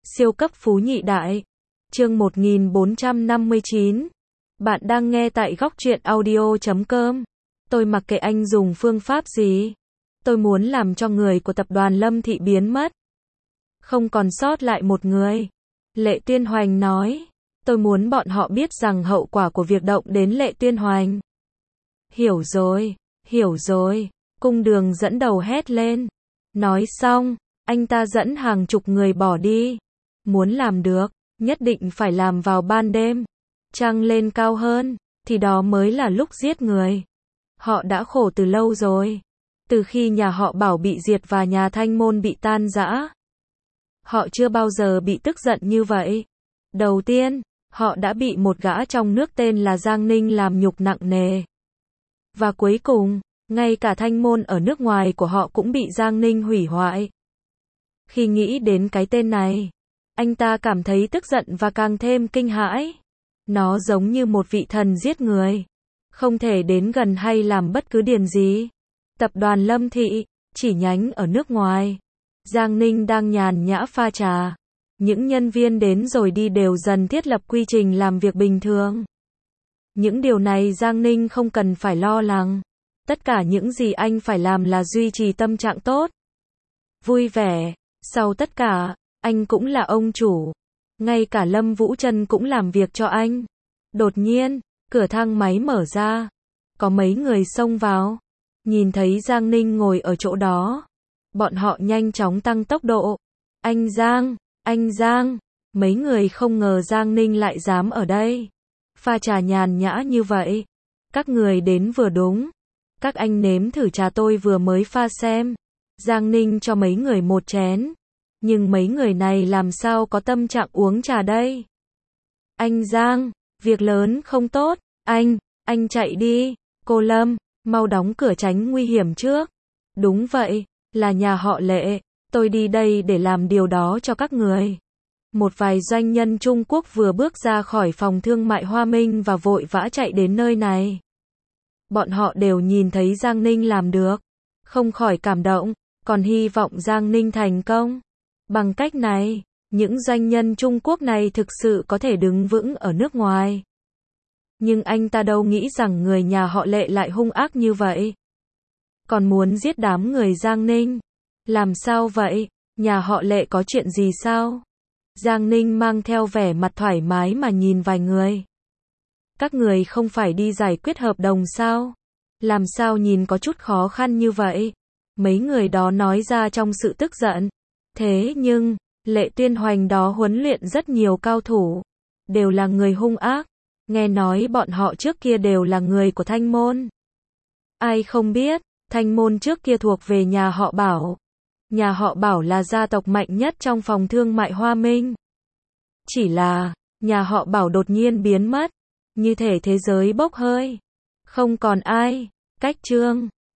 Siêu cấp phú nhị đại. Chương 1459. Bạn đang nghe tại góc truyện audio.com. Tôi mặc kệ anh dùng phương pháp gì. Tôi muốn làm cho người của tập đoàn Lâm Thị biến mất. Không còn sót lại một người. Lệ Tuyên Hoành nói. Tôi muốn bọn họ biết rằng hậu quả của việc động đến Lệ Tuyên Hoành. Hiểu rồi, hiểu rồi. Cung Đường dẫn đầu hét lên. Nói xong, anh ta dẫn hàng chục người bỏ đi. Muốn làm được, nhất định phải làm vào ban đêm. Trăng lên cao hơn, thì đó mới là lúc giết người. Họ đã khổ từ lâu rồi. Từ khi nhà họ Bảo bị diệt và nhà Thanh Môn bị tan rã. Họ chưa bao giờ bị tức giận như vậy. Đầu tiên, họ đã bị một gã trong nước tên là Giang Ninh làm nhục nặng nề. Và cuối cùng, ngay cả Thanh Môn ở nước ngoài của họ cũng bị Giang Ninh hủy hoại. Khi nghĩ đến cái tên này, anh ta cảm thấy tức giận và càng thêm kinh hãi. Nó giống như một vị thần giết người. Không thể đến gần hay làm bất cứ điều gì. Tập đoàn Lâm Thị, chỉ nhánh ở nước ngoài. Giang Ninh đang nhàn nhã pha trà. Những nhân viên đến rồi đi đều dần thiết lập quy trình làm việc bình thường. Những điều này Giang Ninh không cần phải lo lắng. Tất cả những gì anh phải làm là duy trì tâm trạng tốt. Vui vẻ. Sau tất cả, anh cũng là ông chủ. Ngay cả Lâm Vũ Trân cũng làm việc cho anh. Đột nhiên, cửa thang máy mở ra. Có mấy người xông vào. Nhìn thấy Giang Ninh ngồi ở chỗ đó. Bọn họ nhanh chóng tăng tốc độ. Anh Giang. Mấy người không ngờ Giang Ninh lại dám ở đây. Pha trà nhàn nhã như vậy. Các người đến vừa đúng. Các anh nếm thử trà tôi vừa mới pha xem. Giang Ninh cho mấy người một chén. Nhưng mấy người này làm sao có tâm trạng uống trà đây? Anh Giang, việc lớn không tốt. Anh chạy đi. Cô Lâm, mau đóng cửa tránh nguy hiểm trước. Đúng vậy, là nhà họ Lệ. Tôi đi đây để làm điều đó cho các người. Một vài doanh nhân Trung Quốc vừa bước ra khỏi phòng thương mại Hoa Minh và vội vã chạy đến nơi này. Bọn họ đều nhìn thấy Giang Ninh làm được. Không khỏi cảm động, còn hy vọng Giang Ninh thành công. Bằng cách này, những doanh nhân Trung Quốc này thực sự có thể đứng vững ở nước ngoài. Nhưng anh ta đâu nghĩ rằng người nhà họ Lệ lại hung ác như vậy. Còn muốn giết đám người Giang Ninh. Làm sao vậy? Nhà họ Lệ có chuyện gì sao? Giang Ninh mang theo vẻ mặt thoải mái mà nhìn vài người. Các người không phải đi giải quyết hợp đồng sao? Làm sao nhìn có chút khó khăn như vậy? Mấy người đó nói ra trong sự tức giận. Thế nhưng, Lệ Tuyên Hoành đó huấn luyện rất nhiều cao thủ. Đều là người hung ác. Nghe nói bọn họ trước kia đều là người của Thanh Môn. Ai không biết, Thanh Môn trước kia thuộc về nhà họ Bảo. Nhà họ Bảo là gia tộc mạnh nhất trong phòng thương mại Hoa Minh. Chỉ là, nhà họ Bảo đột nhiên biến mất. Như thể thế giới bốc hơi. Không còn ai. Cách chương